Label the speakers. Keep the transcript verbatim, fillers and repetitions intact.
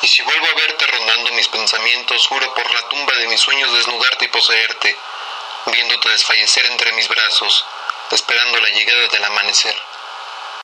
Speaker 1: Y si vuelvo a verte rondando mis pensamientos, juro por la tumba de mis sueños desnudarte y poseerte, viéndote desfallecer entre mis brazos, esperando la llegada del amanecer.